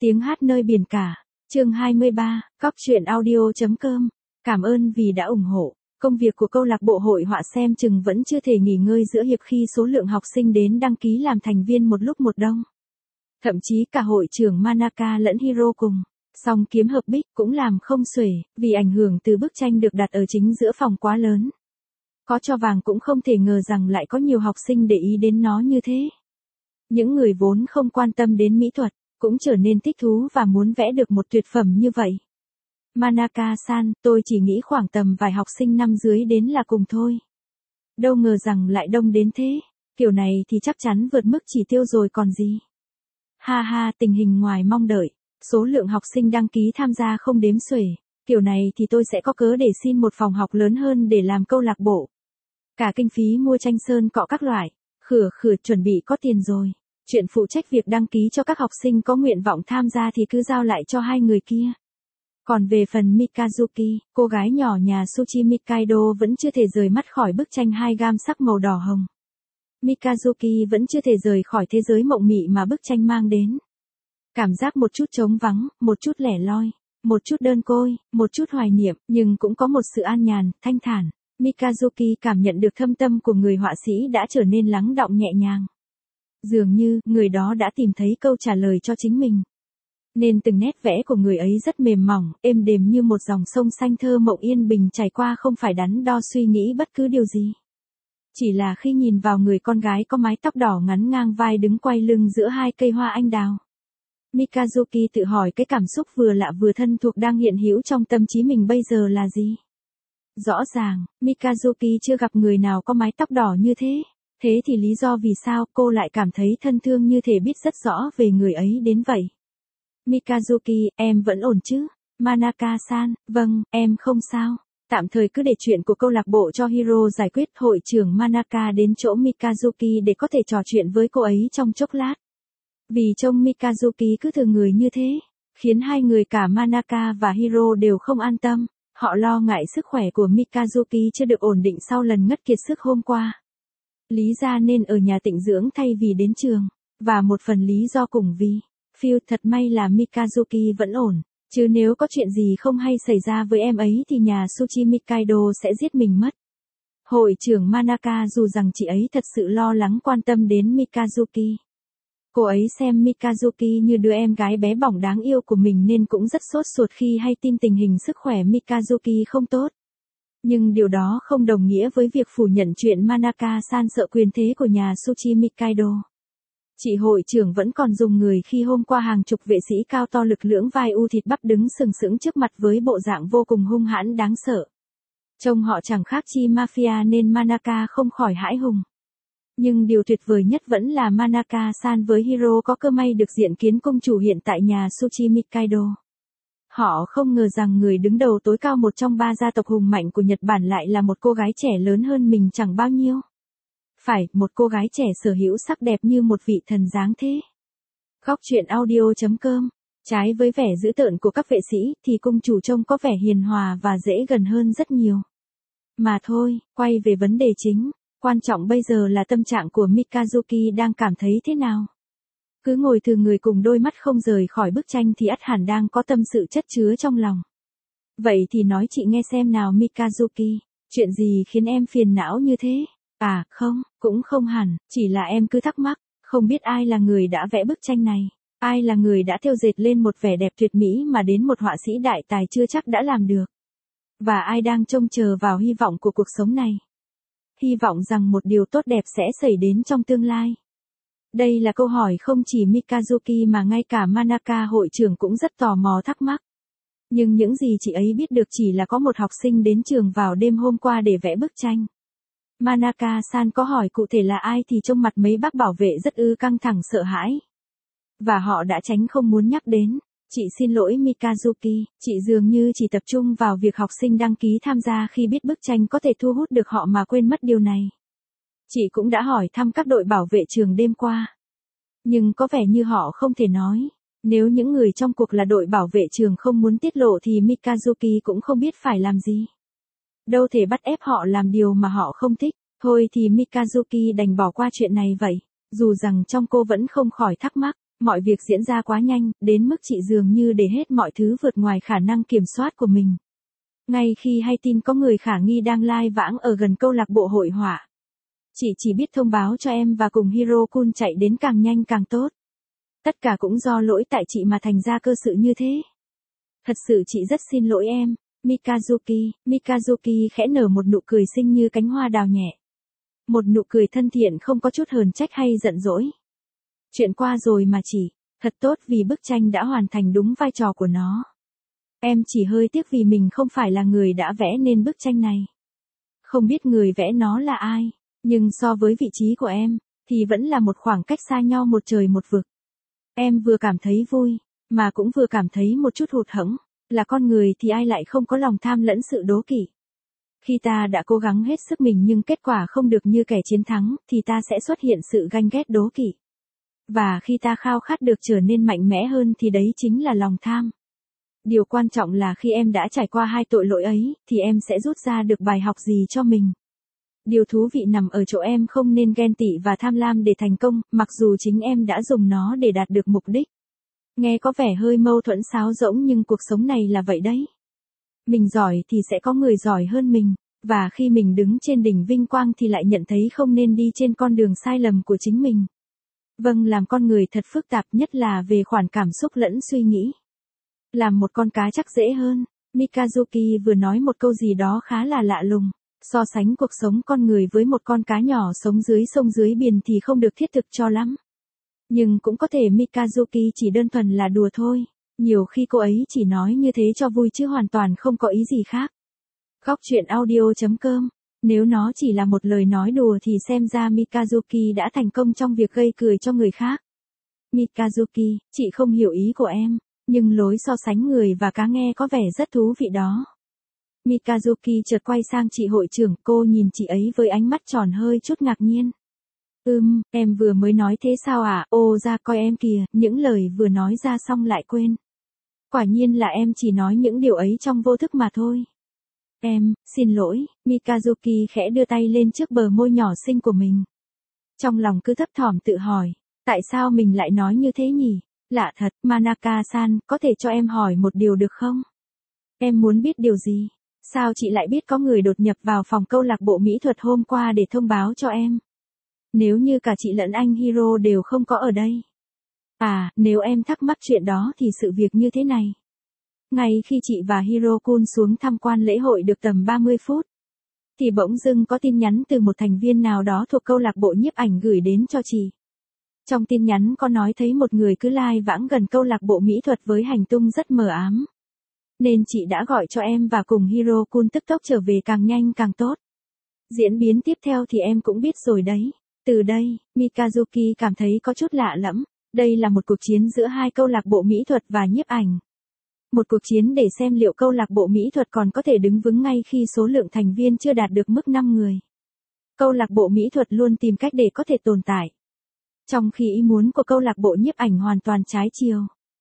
Tiếng hát nơi biển cả. Chương 23, Cóc truyện audio.com. Cảm ơn vì đã ủng hộ. Công việc của câu lạc bộ hội họa xem chừng vẫn chưa thể nghỉ ngơi giữa hiệp khi số lượng học sinh đến đăng ký làm thành viên một lúc một đông. Thậm chí cả hội trưởng Manaka lẫn Hiro cùng. Song kiếm hợp bích cũng làm không xuể, vì ảnh hưởng từ bức tranh được đặt ở chính giữa phòng quá lớn. Có cho vàng cũng không thể ngờ rằng lại có nhiều học sinh để ý đến nó như thế. Những người vốn không quan tâm đến mỹ thuật, cũng trở nên thích thú và muốn vẽ được một tuyệt phẩm như vậy. Manaka-san, tôi chỉ nghĩ khoảng tầm vài học sinh năm dưới đến là cùng thôi. Đâu ngờ rằng lại đông đến thế, kiểu này thì chắc chắn vượt mức chỉ tiêu rồi còn gì. Ha ha, tình hình ngoài mong đợi, số lượng học sinh đăng ký tham gia không đếm xuể, kiểu này thì tôi sẽ có cớ để xin một phòng học lớn hơn để làm câu lạc bộ. Cả kinh phí mua tranh sơn cọ các loại, khử chuẩn bị có tiền rồi. Chuyện phụ trách việc đăng ký cho các học sinh có nguyện vọng tham gia thì cứ giao lại cho hai người kia. Còn về phần Mikazuki, cô gái nhỏ nhà Tsuchi Mikaido vẫn chưa thể rời mắt khỏi bức tranh hai gam sắc màu đỏ hồng. Mikazuki vẫn chưa thể rời khỏi thế giới mộng mị mà bức tranh mang đến. Cảm giác một chút trống vắng, một chút lẻ loi, một chút đơn côi, một chút hoài niệm, nhưng cũng có một sự an nhàn, thanh thản. Mikazuki cảm nhận được thâm tâm của người họa sĩ đã trở nên lắng đọng nhẹ nhàng. Dường như, người đó đã tìm thấy câu trả lời cho chính mình. Nên từng nét vẽ của người ấy rất mềm mỏng, êm đềm như một dòng sông xanh thơ mộng yên bình chảy qua không phải đắn đo suy nghĩ bất cứ điều gì. Chỉ là khi nhìn vào người con gái có mái tóc đỏ ngắn ngang vai đứng quay lưng giữa hai cây hoa anh đào. Mikazuki tự hỏi cái cảm xúc vừa lạ vừa thân thuộc đang hiện hữu trong tâm trí mình bây giờ là gì? Rõ ràng, Mikazuki chưa gặp người nào có mái tóc đỏ như thế. Thế thì lý do vì sao cô lại cảm thấy thân thương như thể biết rất rõ về người ấy đến vậy? Mikazuki, em vẫn ổn chứ? Manaka-san, vâng, em không sao. Tạm thời cứ để chuyện của câu lạc bộ cho Hiro giải quyết. Hội trưởng Manaka đến chỗ Mikazuki để có thể trò chuyện với cô ấy trong chốc lát. Vì trông Mikazuki cứ thừa người như thế, khiến hai người cả Manaka và Hiro đều không an tâm. Họ lo ngại sức khỏe của Mikazuki chưa được ổn định sau lần ngất kiệt sức hôm qua. Lý ra nên ở nhà tịnh dưỡng thay vì đến trường, và một phần lý do cùng vì, Phil thật may là Mikazuki vẫn ổn, chứ nếu có chuyện gì không hay xảy ra với em ấy thì nhà Tsuchi Mikaido sẽ giết mình mất. Hội trưởng Manaka dù rằng chị ấy thật sự lo lắng quan tâm đến Mikazuki. Cô ấy xem Mikazuki như đứa em gái bé bỏng đáng yêu của mình nên cũng rất sốt ruột khi hay tin tình hình sức khỏe Mikazuki không tốt. Nhưng điều đó không đồng nghĩa với việc phủ nhận chuyện Manaka-san sợ quyền thế của nhà Tsuchi Mikaido. Chị hội trưởng vẫn còn dùng người khi hôm qua hàng chục vệ sĩ cao to lực lưỡng vai u thịt bắp đứng sừng sững trước mặt với bộ dạng vô cùng hung hãn đáng sợ. Trông họ chẳng khác chi mafia nên Manaka không khỏi hãi hùng. Nhưng điều tuyệt vời nhất vẫn là Manaka-san với Hiro có cơ may được diện kiến công chủ hiện tại nhà Tsuchi Mikaido. Họ không ngờ rằng người đứng đầu tối cao một trong ba gia tộc hùng mạnh của Nhật Bản lại là một cô gái trẻ lớn hơn mình chẳng bao nhiêu. Phải, một cô gái trẻ sở hữu sắc đẹp như một vị thần dáng thế. Góc truyện audio.com. Trái với vẻ dữ tợn của các vệ sĩ thì công chủ trông có vẻ hiền hòa và dễ gần hơn rất nhiều. Mà thôi, quay về vấn đề chính, quan trọng bây giờ là tâm trạng của Mikazuki đang cảm thấy thế nào. Cứ ngồi thừa người cùng đôi mắt không rời khỏi bức tranh thì ắt hẳn đang có tâm sự chất chứa trong lòng. Vậy thì nói chị nghe xem nào Mikazuki, chuyện gì khiến em phiền não như thế? À, không, cũng không hẳn, chỉ là em cứ thắc mắc, không biết ai là người đã vẽ bức tranh này, ai là người đã thêu dệt lên một vẻ đẹp tuyệt mỹ mà đến một họa sĩ đại tài chưa chắc đã làm được. Và ai đang trông chờ vào hy vọng của cuộc sống này. Hy vọng rằng một điều tốt đẹp sẽ xảy đến trong tương lai. Đây là câu hỏi không chỉ Mikazuki mà ngay cả Manaka hội trưởng cũng rất tò mò thắc mắc. Nhưng những gì chị ấy biết được chỉ là có một học sinh đến trường vào đêm hôm qua để vẽ bức tranh. Manaka-san có hỏi cụ thể là ai thì trông mặt mấy bác bảo vệ rất căng thẳng sợ hãi. Và họ đã tránh không muốn nhắc đến. Chị xin lỗi Mikazuki, chị dường như chỉ tập trung vào việc học sinh đăng ký tham gia khi biết bức tranh có thể thu hút được họ mà quên mất điều này. Chị cũng đã hỏi thăm các đội bảo vệ trường đêm qua. Nhưng có vẻ như họ không thể nói. Nếu những người trong cuộc là đội bảo vệ trường không muốn tiết lộ thì Mikazuki cũng không biết phải làm gì. Đâu thể bắt ép họ làm điều mà họ không thích. Thôi thì Mikazuki đành bỏ qua chuyện này vậy. Dù rằng trong cô vẫn không khỏi thắc mắc. Mọi việc diễn ra quá nhanh, đến mức chị dường như để hết mọi thứ vượt ngoài khả năng kiểm soát của mình. Ngay khi hay tin có người khả nghi đang lai vãng ở gần câu lạc bộ hội họa, chị chỉ biết thông báo cho em và cùng Hiro-kun chạy đến càng nhanh càng tốt. Tất cả cũng do lỗi tại chị mà thành ra cơ sự như thế. Thật sự chị rất xin lỗi em, Mikazuki. Mikazuki khẽ nở một nụ cười xinh như cánh hoa đào nhẹ. Một nụ cười thân thiện không có chút hờn trách hay giận dỗi. Chuyện qua rồi mà chị, thật tốt vì bức tranh đã hoàn thành đúng vai trò của nó. Em chỉ hơi tiếc vì mình không phải là người đã vẽ nên bức tranh này. Không biết người vẽ nó là ai, nhưng so với vị trí của em, thì vẫn là một khoảng cách xa nhau một trời một vực. Em vừa cảm thấy vui, mà cũng vừa cảm thấy một chút hụt hẫng, là con người thì ai lại không có lòng tham lẫn sự đố kỵ. Khi ta đã cố gắng hết sức mình nhưng kết quả không được như kẻ chiến thắng, thì ta sẽ xuất hiện sự ganh ghét đố kỵ. Và khi ta khao khát được trở nên mạnh mẽ hơn thì đấy chính là lòng tham. Điều quan trọng là khi em đã trải qua hai tội lỗi ấy, thì em sẽ rút ra được bài học gì cho mình. Điều thú vị nằm ở chỗ em không nên ghen tị và tham lam để thành công, mặc dù chính em đã dùng nó để đạt được mục đích. Nghe có vẻ hơi mâu thuẫn sáo rỗng nhưng cuộc sống này là vậy đấy. Mình giỏi thì sẽ có người giỏi hơn mình, và khi mình đứng trên đỉnh vinh quang thì lại nhận thấy không nên đi trên con đường sai lầm của chính mình. Vâng, làm con người thật phức tạp, nhất là về khoản cảm xúc lẫn suy nghĩ. Làm một con cá chắc dễ hơn. Mikazuki vừa nói một câu gì đó khá là lạ lùng. So sánh cuộc sống con người với một con cá nhỏ sống dưới sông dưới biển thì không được thiết thực cho lắm. Nhưng cũng có thể Mikazuki chỉ đơn thuần là đùa thôi. Nhiều khi cô ấy chỉ nói như thế cho vui chứ hoàn toàn không có ý gì khác. Góc truyện audio.com. Nếu nó chỉ là một lời nói đùa thì xem ra Mikazuki đã thành công trong việc gây cười cho người khác. Mikazuki, chị không hiểu ý của em, nhưng lối so sánh người và cá nghe có vẻ rất thú vị đó. Mikazuki chợt quay sang chị hội trưởng, cô nhìn chị ấy với ánh mắt tròn hơi chút ngạc nhiên. Em vừa mới nói thế sao à? Ô ra coi em kìa, những lời vừa nói ra xong lại quên. Quả nhiên là em chỉ nói những điều ấy trong vô thức mà thôi. Em, xin lỗi, Mikazuki khẽ đưa tay lên trước bờ môi nhỏ xinh của mình. Trong lòng cứ thấp thỏm tự hỏi, tại sao mình lại nói như thế nhỉ? Lạ thật, Manaka-san, có thể cho em hỏi một điều được không? Em muốn biết điều gì? Sao chị lại biết có người đột nhập vào phòng câu lạc bộ mỹ thuật hôm qua để thông báo cho em? Nếu như cả chị lẫn anh Hiro đều không có ở đây. À, nếu em thắc mắc chuyện đó thì sự việc như thế này. Ngay khi chị và Hiro-kun xuống tham quan lễ hội được tầm 30 phút, thì bỗng dưng có tin nhắn từ một thành viên nào đó thuộc câu lạc bộ nhiếp ảnh gửi đến cho chị. Trong tin nhắn có nói thấy một người cứ lai vãng gần câu lạc bộ mỹ thuật với hành tung rất mờ ám. Nên chị đã gọi cho em và cùng Hiro-kun tức tốc trở về càng nhanh càng tốt. Diễn biến tiếp theo thì em cũng biết rồi đấy. Từ đây, Mikazuki cảm thấy có chút lạ lẫm. Đây là một cuộc chiến giữa hai câu lạc bộ mỹ thuật và nhiếp ảnh. Một cuộc chiến để xem liệu câu lạc bộ mỹ thuật còn có thể đứng vững ngay khi số lượng thành viên chưa đạt được mức 5 người. Câu lạc bộ mỹ thuật luôn tìm cách để có thể tồn tại. Trong khi ý muốn của câu lạc bộ nhiếp ảnh hoàn toàn trái chiều.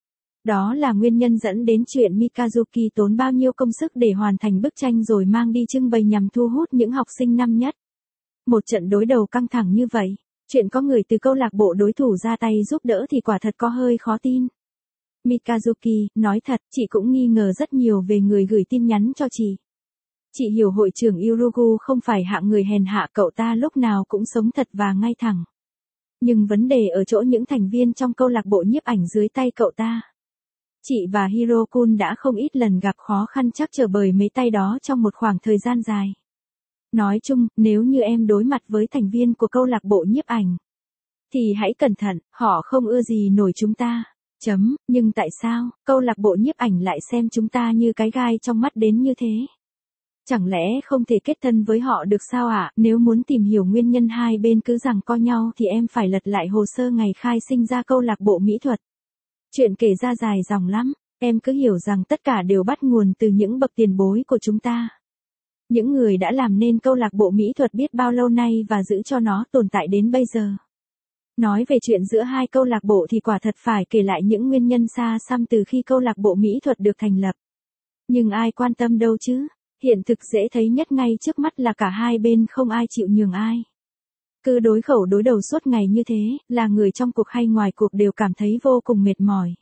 Đó là nguyên nhân dẫn đến chuyện Mikazuki tốn bao nhiêu công sức để hoàn thành bức tranh rồi mang đi trưng bày nhằm thu hút những học sinh năm nhất. Một trận đối đầu căng thẳng như vậy, chuyện có người từ câu lạc bộ đối thủ ra tay giúp đỡ thì quả thật có hơi khó tin. Mikazuki, nói thật, chị cũng nghi ngờ rất nhiều về người gửi tin nhắn cho chị. Chị hiểu hội trưởng Yurugu không phải hạng người hèn hạ, cậu ta lúc nào cũng sống thật và ngay thẳng. Nhưng vấn đề ở chỗ những thành viên trong câu lạc bộ nhiếp ảnh dưới tay cậu ta. Chị và Hiro-kun đã không ít lần gặp khó khăn trắc trở bởi mấy tay đó trong một khoảng thời gian dài. Nói chung, nếu như em đối mặt với thành viên của câu lạc bộ nhiếp ảnh, thì hãy cẩn thận, họ không ưa gì nổi chúng ta. Nhưng tại sao, câu lạc bộ nhiếp ảnh lại xem chúng ta như cái gai trong mắt đến như thế? Chẳng lẽ không thể kết thân với họ được sao ạ? Nếu muốn tìm hiểu nguyên nhân hai bên cứ giằng co nhau thì em phải lật lại hồ sơ ngày khai sinh ra câu lạc bộ mỹ thuật. Chuyện kể ra dài dòng lắm, em cứ hiểu rằng tất cả đều bắt nguồn từ những bậc tiền bối của chúng ta. Những người đã làm nên câu lạc bộ mỹ thuật biết bao lâu nay và giữ cho nó tồn tại đến bây giờ. Nói về chuyện giữa hai câu lạc bộ thì quả thật phải kể lại những nguyên nhân xa xăm từ khi câu lạc bộ mỹ thuật được thành lập. Nhưng ai quan tâm đâu chứ, hiện thực dễ thấy nhất ngay trước mắt là cả hai bên không ai chịu nhường ai. Cứ đối khẩu đối đầu suốt ngày như thế, là người trong cuộc hay ngoài cuộc đều cảm thấy vô cùng mệt mỏi.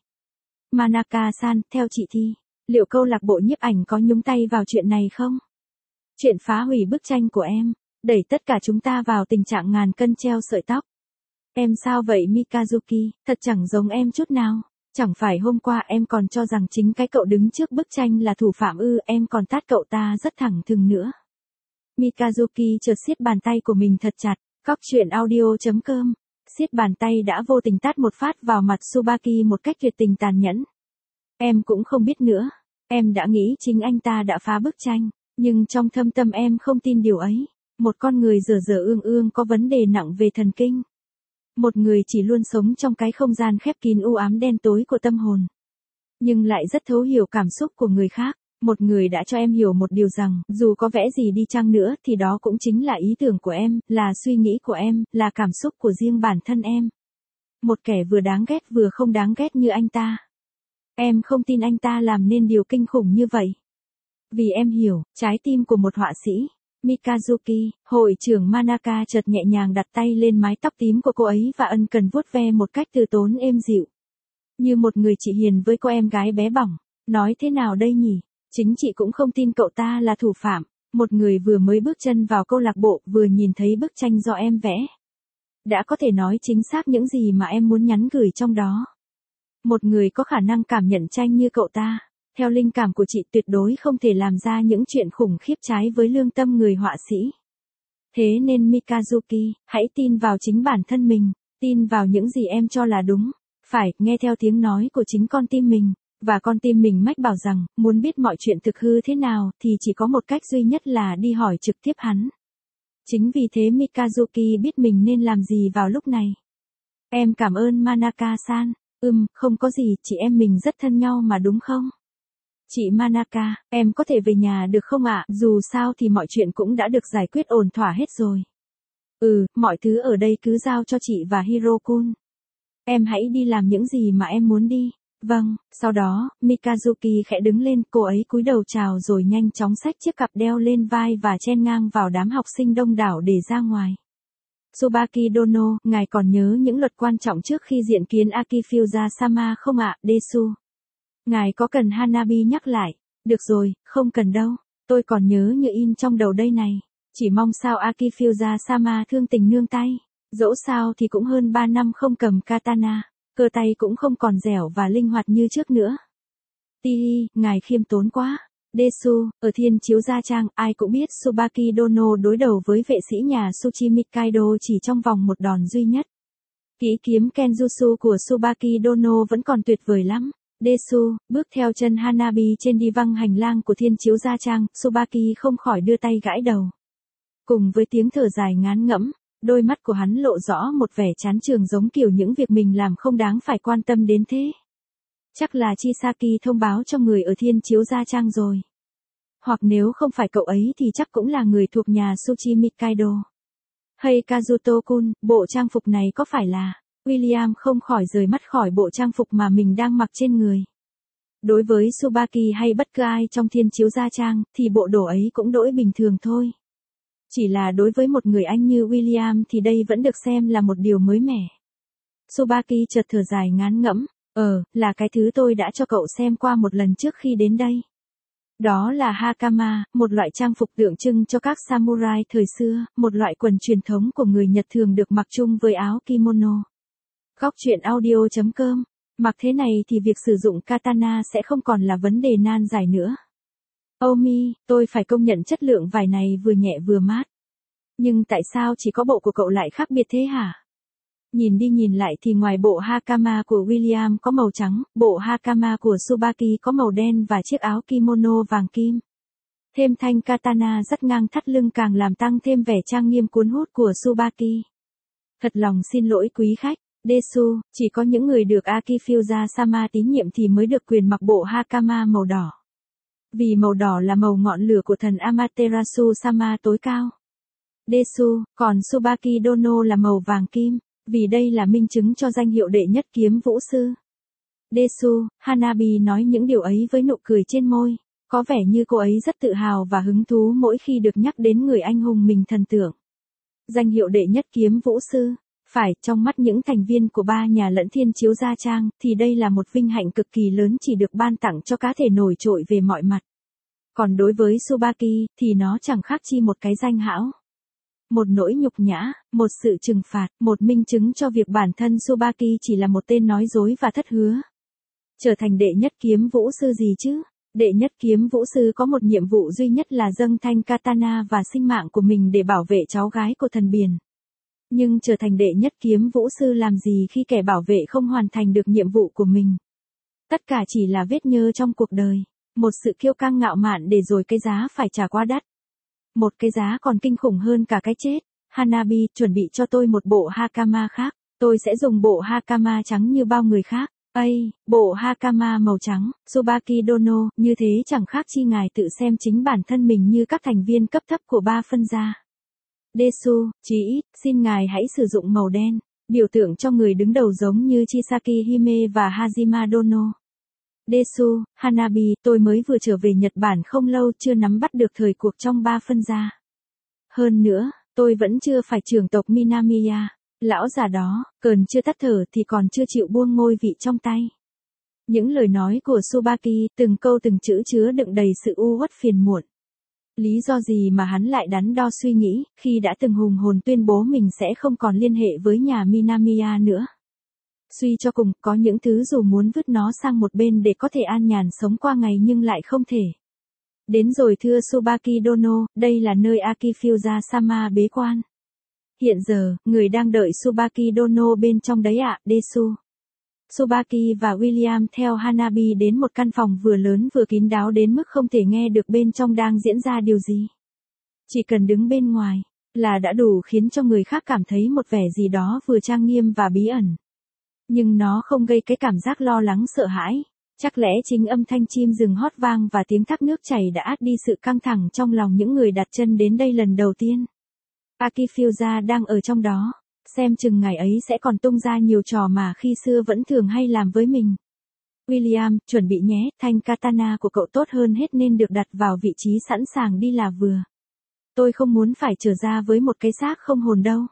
Manaka-san, theo chị thì, liệu câu lạc bộ nhiếp ảnh có nhúng tay vào chuyện này không? Chuyện phá hủy bức tranh của em, đẩy tất cả chúng ta vào tình trạng ngàn cân treo sợi tóc. Em sao vậy Mikazuki, thật chẳng giống em chút nào. Chẳng phải hôm qua em còn cho rằng chính cái cậu đứng trước bức tranh là thủ phạm ư, em còn tát cậu ta rất thẳng thừng nữa. Mikazuki chợt siết bàn tay của mình thật chặt, cóc truyện audio.com, siết bàn tay đã vô tình tát một phát vào mặt Tsubaki một cách tuyệt tình tàn nhẫn. Em cũng không biết nữa, em đã nghĩ chính anh ta đã phá bức tranh, nhưng trong thâm tâm em không tin điều ấy. Một con người dở dở ương ương có vấn đề nặng về thần kinh. Một người chỉ luôn sống trong cái không gian khép kín u ám đen tối của tâm hồn. Nhưng lại rất thấu hiểu cảm xúc của người khác. Một người đã cho em hiểu một điều rằng, dù có vẽ gì đi chăng nữa thì đó cũng chính là ý tưởng của em, là suy nghĩ của em, là cảm xúc của riêng bản thân em. Một kẻ vừa đáng ghét vừa không đáng ghét như anh ta. Em không tin anh ta làm nên điều kinh khủng như vậy. Vì em hiểu, trái tim của một họa sĩ. Mikazuki, hội trưởng Manaka chợt nhẹ nhàng đặt tay lên mái tóc tím của cô ấy và ân cần vuốt ve một cách từ tốn êm dịu. Như một người chị hiền với cô em gái bé bỏng. Nói thế nào đây nhỉ? Chính chị cũng không tin cậu ta là thủ phạm. Một người vừa mới bước chân vào câu lạc bộ vừa nhìn thấy bức tranh do em vẽ. Đã có thể nói chính xác những gì mà em muốn nhắn gửi trong đó. Một người có khả năng cảm nhận tranh như cậu ta. Theo linh cảm của chị tuyệt đối không thể làm ra những chuyện khủng khiếp trái với lương tâm người họa sĩ. Thế nên Mikazuki, hãy tin vào chính bản thân mình, tin vào những gì em cho là đúng, phải nghe theo tiếng nói của chính con tim mình, và con tim mình mách bảo rằng, muốn biết mọi chuyện thực hư thế nào thì chỉ có một cách duy nhất là đi hỏi trực tiếp hắn. Chính vì thế Mikazuki biết mình nên làm gì vào lúc này. Em cảm ơn Manaka-san, không có gì, chị em mình rất thân nhau mà đúng không? Chị Manaka, em có thể về nhà được không ạ? Dù sao thì mọi chuyện cũng đã được giải quyết ổn thỏa hết rồi. Mọi thứ ở đây cứ giao cho chị và Hirokun. Em hãy đi làm những gì mà em muốn đi. Vâng, sau đó, Mikazuki khẽ đứng lên, cô ấy cúi đầu chào rồi nhanh chóng xách chiếc cặp đeo lên vai và chen ngang vào đám học sinh đông đảo để ra ngoài. Tsubaki Dono, ngài còn nhớ những luật quan trọng trước khi diện kiến Akifusa-sama không ạ, Desu? Ngài có cần Hanabi nhắc lại? Được rồi, không cần đâu. Tôi còn nhớ như in trong đầu đây này. Chỉ mong sao Akifusa-sama thương tình nương tay. Dẫu sao thì cũng hơn 3 năm không cầm katana. Cơ tay cũng không còn dẻo và linh hoạt như trước nữa. Tihi, ngài khiêm tốn quá. Desu, ở Thiên Chiếu Gia Trang, ai cũng biết Tsubaki Dono đối đầu với vệ sĩ nhà Tsuchimi Kaido chỉ trong vòng một đòn duy nhất. Kỹ kiếm Kenjutsu của Tsubaki Dono vẫn còn tuyệt vời lắm. Desu, bước theo chân Hanabi trên đi văng hành lang của Thiên Chiếu Gia Trang, Tsubaki không khỏi đưa tay gãi đầu. Cùng với tiếng thở dài ngán ngẫm, đôi mắt của hắn lộ rõ một vẻ chán chường giống kiểu những việc mình làm không đáng phải quan tâm đến thế. Chắc là Chisaki thông báo cho người ở Thiên Chiếu Gia Trang rồi. Hoặc nếu không phải cậu ấy thì chắc cũng là người thuộc nhà Tsuchimi Kaido. Hay Kazuto-kun, bộ trang phục này có phải là... William không khỏi rời mắt khỏi bộ trang phục mà mình đang mặc trên người. Đối với Tsubaki hay bất cứ ai trong Thiên Chiếu Gia Trang, thì bộ đồ ấy cũng đỗi bình thường thôi. Chỉ là đối với một người anh như William thì đây vẫn được xem là một điều mới mẻ. Tsubaki chợt thở dài ngán ngẫm, là cái thứ tôi đã cho cậu xem qua một lần trước khi đến đây. Đó là hakama, một loại trang phục tượng trưng cho các samurai thời xưa, một loại quần truyền thống của người Nhật thường được mặc chung với áo kimono. Góc truyện audio.com, mặc thế này thì việc sử dụng katana sẽ không còn là vấn đề nan giải nữa. Omi, tôi phải công nhận chất lượng vải này vừa nhẹ vừa mát. Nhưng tại sao chỉ có bộ của cậu lại khác biệt thế hả? Nhìn đi nhìn lại thì ngoài bộ hakama của William có màu trắng, bộ hakama của Tsubaki có màu đen và chiếc áo kimono vàng kim. Thêm thanh katana rất ngang thắt lưng càng làm tăng thêm vẻ trang nghiêm cuốn hút của Tsubaki. Thật lòng xin lỗi quý khách, Desu, chỉ có những người được Akifusa-sama tín nhiệm thì mới được quyền mặc bộ hakama màu đỏ. Vì màu đỏ là màu ngọn lửa của thần Amaterasu-sama tối cao. Desu, còn Tsubaki Dono là màu vàng kim, vì đây là minh chứng cho danh hiệu đệ nhất kiếm vũ sư. Desu, Hanabi nói những điều ấy với nụ cười trên môi, có vẻ như cô ấy rất tự hào và hứng thú mỗi khi được nhắc đến người anh hùng mình thần tượng. Danh hiệu đệ nhất kiếm vũ sư. Phải, trong mắt những thành viên của ba nhà lẫn Thiên Chiếu Gia Trang, thì đây là một vinh hạnh cực kỳ lớn chỉ được ban tặng cho cá thể nổi trội về mọi mặt. Còn đối với Tsubaki, thì nó chẳng khác chi một cái danh hão. Một nỗi nhục nhã, một sự trừng phạt, một minh chứng cho việc bản thân Tsubaki chỉ là một tên nói dối và thất hứa. Trở thành đệ nhất kiếm vũ sư gì chứ? Đệ nhất kiếm vũ sư có một nhiệm vụ duy nhất là dâng thanh katana và sinh mạng của mình để bảo vệ cháu gái của thần biển. Nhưng trở thành đệ nhất kiếm vũ sư làm gì khi kẻ bảo vệ không hoàn thành được nhiệm vụ của mình? Tất cả chỉ là vết nhơ trong cuộc đời. Một sự kiêu căng ngạo mạn để rồi cái giá phải trả quá đắt. Một cái giá còn kinh khủng hơn cả cái chết. Hanabi, chuẩn bị cho tôi một bộ hakama khác. Tôi sẽ dùng bộ hakama trắng như bao người khác. Bộ hakama màu trắng, Tsubaki Dono, như thế chẳng khác chi ngài tự xem chính bản thân mình như các thành viên cấp thấp của ba phân gia. Desu, chí ít, xin ngài hãy sử dụng màu đen, biểu tượng cho người đứng đầu giống như Chisaki Hime và Hajima Dono. Desu, Hanabi, tôi mới vừa trở về Nhật Bản không lâu chưa nắm bắt được thời cuộc trong ba phân gia. Hơn nữa, tôi vẫn chưa phải trưởng tộc Minamiya. Lão già đó, cờn chưa tắt thở thì còn chưa chịu buông ngôi vị trong tay. Những lời nói của Tsubaki, từng câu từng chữ chứa đựng đầy sự u uất phiền muộn. Lý do gì mà hắn lại đắn đo suy nghĩ, khi đã từng hùng hồn tuyên bố mình sẽ không còn liên hệ với nhà Minamiya nữa. Suy cho cùng, có những thứ dù muốn vứt nó sang một bên để có thể an nhàn sống qua ngày nhưng lại không thể. Đến rồi thưa Tsubaki Dono, đây là nơi Akifusa-sama bế quan. Hiện giờ, người đang đợi Tsubaki Dono bên trong đấy ạ, Desu. Tsubaki và William theo Hanabi đến một căn phòng vừa lớn vừa kín đáo đến mức không thể nghe được bên trong đang diễn ra điều gì. Chỉ cần đứng bên ngoài, là đã đủ khiến cho người khác cảm thấy một vẻ gì đó vừa trang nghiêm và bí ẩn. Nhưng nó không gây cái cảm giác lo lắng sợ hãi. Chắc lẽ chính âm thanh chim rừng hót vang và tiếng thác nước chảy đã át đi sự căng thẳng trong lòng những người đặt chân đến đây lần đầu tiên. Akifusa đang ở trong đó, xem chừng ngày ấy sẽ còn tung ra nhiều trò mà khi xưa vẫn thường hay làm với mình. William, chuẩn bị nhé, thanh katana của cậu tốt hơn hết nên được đặt vào vị trí sẵn sàng đi là vừa. Tôi không muốn phải trở ra với một cái xác không hồn đâu.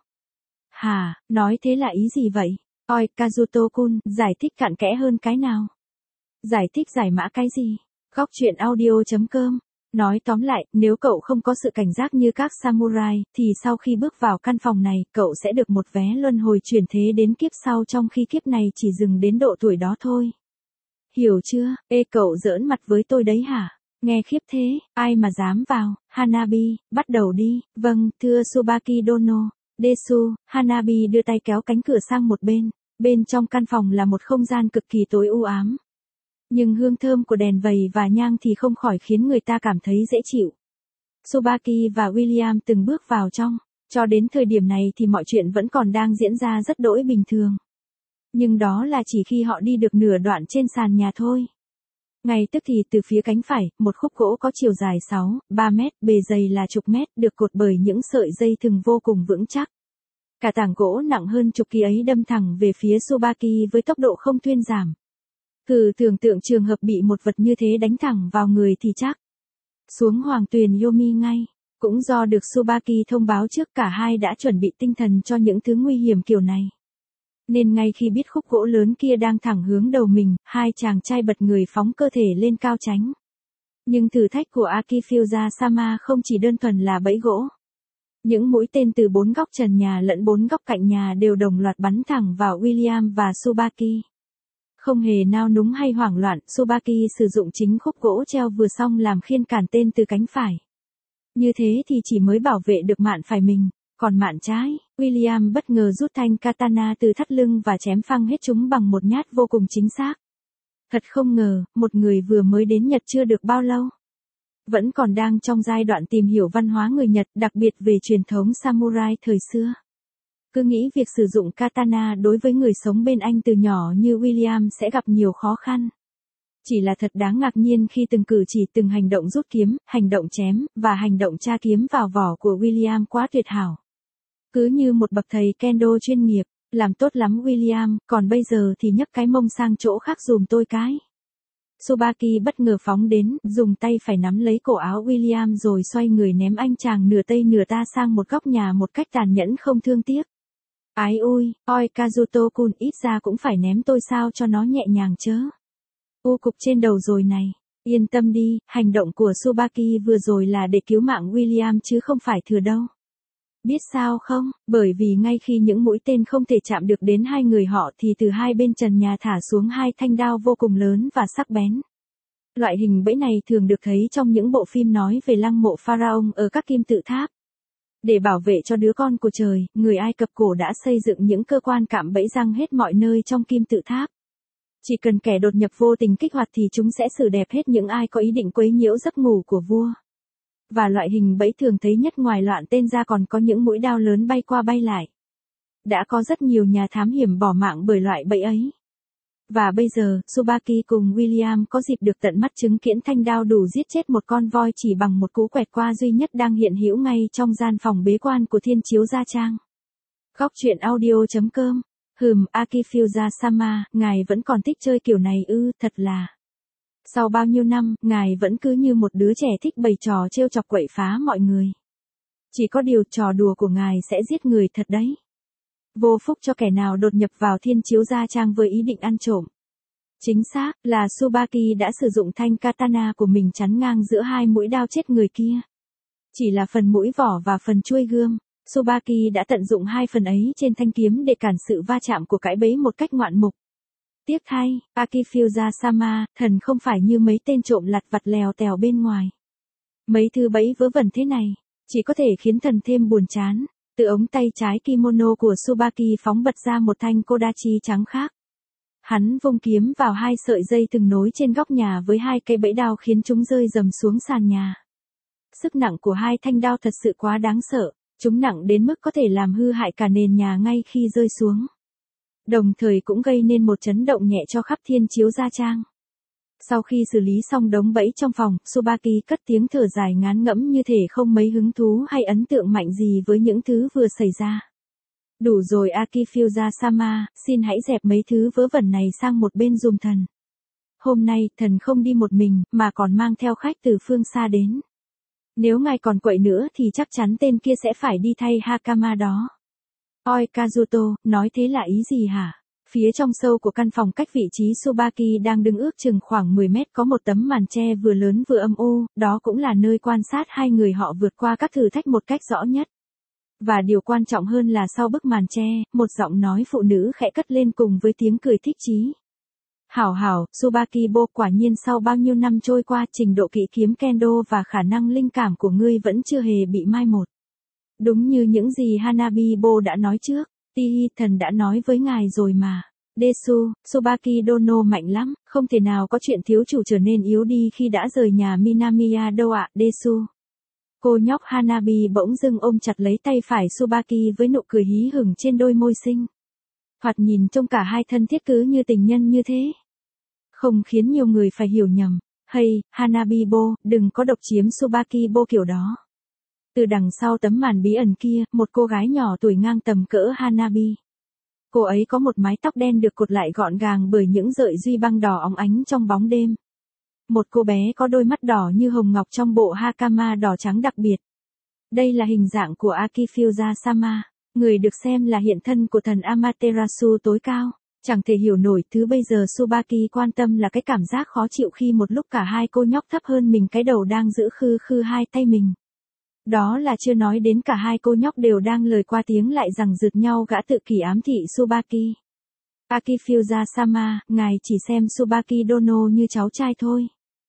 Hả, nói thế là ý gì vậy? Oi, Kazuto-kun, giải thích cặn kẽ hơn cái nào? Giải thích giải mã cái gì? Góc truyện audio.com. Nói tóm lại, nếu cậu không có sự cảnh giác như các samurai, thì sau khi bước vào căn phòng này, cậu sẽ được một vé luân hồi chuyển thế đến kiếp sau trong khi kiếp này chỉ dừng đến độ tuổi đó thôi. Hiểu chưa? Cậu giỡn mặt với tôi đấy hả? Nghe khiếp thế, ai mà dám vào? Hanabi, bắt đầu đi. Vâng, thưa Tsubaki Dono. Desu, Hanabi đưa tay kéo cánh cửa sang một bên. Bên trong căn phòng là một không gian cực kỳ tối u ám. Nhưng hương thơm của đèn vầy và nhang thì không khỏi khiến người ta cảm thấy dễ chịu. Tsubaki và William từng bước vào trong. Cho đến thời điểm này thì mọi chuyện vẫn còn đang diễn ra rất đỗi bình thường. Nhưng đó là chỉ khi họ đi được nửa đoạn trên sàn nhà thôi. Ngay tức thì từ phía cánh phải, một khúc gỗ có chiều dài 3 mét, bề dày là chục mét, được cột bởi những sợi dây thừng vô cùng vững chắc. Cả tảng gỗ nặng hơn chục ký ấy đâm thẳng về phía Tsubaki với tốc độ không thuyên giảm. Thử tưởng tượng trường hợp bị một vật như thế đánh thẳng vào người thì chắc. Xuống hoàng tuyền Yomi ngay. Cũng do được Tsubaki thông báo trước cả hai đã chuẩn bị tinh thần cho những thứ nguy hiểm kiểu này. Nên ngay khi biết khúc gỗ lớn kia đang thẳng hướng đầu mình, hai chàng trai bật người phóng cơ thể lên cao tránh. Nhưng thử thách của Akifusa-sama không chỉ đơn thuần là bẫy gỗ. Những mũi tên từ bốn góc trần nhà lẫn bốn góc cạnh nhà đều đồng loạt bắn thẳng vào William và Tsubaki. Không hề nao núng hay hoảng loạn, Tsubaki sử dụng chính khúc gỗ treo vừa xong làm khiên cản tên từ cánh phải. Như thế thì chỉ mới bảo vệ được mạn phải mình, còn mạn trái, William bất ngờ rút thanh katana từ thắt lưng và chém phăng hết chúng bằng một nhát vô cùng chính xác. Thật không ngờ, một người vừa mới đến Nhật chưa được bao lâu. Vẫn còn đang trong giai đoạn tìm hiểu văn hóa người Nhật, đặc biệt về truyền thống samurai thời xưa. Cứ nghĩ việc sử dụng katana đối với người sống bên Anh từ nhỏ như William sẽ gặp nhiều khó khăn. Chỉ là thật đáng ngạc nhiên khi từng cử chỉ, từng hành động rút kiếm, hành động chém, và hành động tra kiếm vào vỏ của William quá tuyệt hảo. Cứ như một bậc thầy kendo chuyên nghiệp, làm tốt lắm William, còn bây giờ thì nhấc cái mông sang chỗ khác dùm tôi cái. Tsubaki bất ngờ phóng đến, dùng tay phải nắm lấy cổ áo William rồi xoay người ném anh chàng nửa tây nửa ta sang một góc nhà một cách tàn nhẫn không thương tiếc. Ái ôi, oi Kazuto-kun, ít ra cũng phải ném tôi sao cho nó nhẹ nhàng chớ. Cục trên đầu rồi này. Yên tâm đi, hành động của Tsubaki vừa rồi là để cứu mạng William chứ không phải thừa đâu. Biết sao không, bởi vì ngay khi những mũi tên không thể chạm được đến hai người họ thì từ hai bên trần nhà thả xuống hai thanh đao vô cùng lớn và sắc bén. Loại hình bẫy này thường được thấy trong những bộ phim nói về lăng mộ pharaoh ở các kim tự tháp. Để bảo vệ cho đứa con của trời, người Ai Cập cổ đã xây dựng những cơ quan cạm bẫy răng hết mọi nơi trong kim tự tháp. Chỉ cần kẻ đột nhập vô tình kích hoạt thì chúng sẽ xử đẹp hết những ai có ý định quấy nhiễu giấc ngủ của vua. Và loại hình bẫy thường thấy nhất ngoài loạn tên ra còn có những mũi đao lớn bay qua bay lại. Đã có rất nhiều nhà thám hiểm bỏ mạng bởi loại bẫy ấy. Và bây giờ, Tsubaki cùng William có dịp được tận mắt chứng kiến thanh đao đủ giết chết một con voi chỉ bằng một cú quẹt qua duy nhất đang hiện hữu ngay trong gian phòng bế quan của Thiên Chiếu Gia Trang. Góc truyện audio.com. Akifyuza-sama, ngài vẫn còn thích chơi kiểu này ư, thật là. Sau bao nhiêu năm, ngài vẫn cứ như một đứa trẻ thích bày trò trêu chọc quậy phá mọi người. Chỉ có điều trò đùa của ngài sẽ giết người thật đấy. Vô phúc cho kẻ nào đột nhập vào Thiên Chiếu Gia Trang với ý định ăn trộm. Chính xác, là Tsubaki đã sử dụng thanh katana của mình chắn ngang giữa hai mũi đao chết người kia. Chỉ là phần mũi vỏ và phần chuôi gươm, Tsubaki đã tận dụng hai phần ấy trên thanh kiếm để cản sự va chạm của cái bẫy một cách ngoạn mục. Tiếc thay, Akifyuza-sama, thần không phải như mấy tên trộm lặt vặt lèo tèo bên ngoài. Mấy thứ bẫy vớ vẩn thế này, chỉ có thể khiến thần thêm buồn chán. Từ ống tay trái kimono của Tsubaki phóng bật ra một thanh kodachi trắng khác. Hắn vung kiếm vào hai sợi dây từng nối trên góc nhà với hai cây bẫy đao khiến chúng rơi rầm xuống sàn nhà. Sức nặng của hai thanh đao thật sự quá đáng sợ, chúng nặng đến mức có thể làm hư hại cả nền nhà ngay khi rơi xuống. Đồng thời cũng gây nên một chấn động nhẹ cho khắp Thiên Chiếu Gia Trang. Sau khi xử lý xong đống bẫy trong phòng, Tsubaki cất tiếng thở dài ngán ngẫm như thể không mấy hứng thú hay ấn tượng mạnh gì với những thứ vừa xảy ra. Đủ rồi Akifyuza-sama, xin hãy dẹp mấy thứ vớ vẩn này sang một bên giùm thần. Hôm nay, thần không đi một mình, mà còn mang theo khách từ phương xa đến. Nếu ngài còn quậy nữa thì chắc chắn tên kia sẽ phải đi thay Hakama đó. Oi Kazuto, nói thế là ý gì hả? Phía trong sâu của căn phòng cách vị trí Tsubaki đang đứng ước chừng khoảng 10 mét có một tấm màn tre vừa lớn vừa âm u, đó cũng là nơi quan sát hai người họ vượt qua các thử thách một cách rõ nhất. Và điều quan trọng hơn là sau bức màn tre, một giọng nói phụ nữ khẽ cất lên cùng với tiếng cười thích chí. Hảo hảo, Tsubaki-bo, quả nhiên sau bao nhiêu năm trôi qua trình độ kỹ kiếm kendo và khả năng linh cảm của ngươi vẫn chưa hề bị mai một. Đúng như những gì Hanabi-bo đã nói trước, Tihi thần đã nói với ngài rồi mà. Desu, Tsubaki Dono mạnh lắm, không thể nào có chuyện thiếu chủ trở nên yếu đi khi đã rời nhà Minamiya đâu ạ, Desu. Cô nhóc Hanabi bỗng dưng ôm chặt lấy tay phải Tsubaki với nụ cười hí hửng trên đôi môi xinh. Thoạt nhìn trông cả hai thân thiết cứ như tình nhân như thế. Không khiến nhiều người phải hiểu nhầm. Hay, Hanabi-bo, đừng có độc chiếm Tsubaki-bo kiểu đó. Từ đằng sau tấm màn bí ẩn kia, một cô gái nhỏ tuổi ngang tầm cỡ Hanabi. Cô ấy có một mái tóc đen được cột lại gọn gàng bởi những sợi duy băng đỏ óng ánh trong bóng đêm. Một cô bé có đôi mắt đỏ như hồng ngọc trong bộ hakama đỏ trắng đặc biệt. Đây là hình dạng của Akifyuza-sama, người được xem là hiện thân của thần Amaterasu tối cao. Chẳng thể hiểu nổi thứ bây giờ Tsubaki quan tâm là cái cảm giác khó chịu khi một lúc cả hai cô nhóc thấp hơn mình cái đầu đang giữ khư khư hai tay mình. Đó là chưa nói đến cả hai cô nhóc đều đang lời qua tiếng lại rằng rượt nhau gã tự kỷ ám thị Tsubaki. Akifyuza-sama, ngài chỉ xem Tsubaki Dono như cháu trai thôi.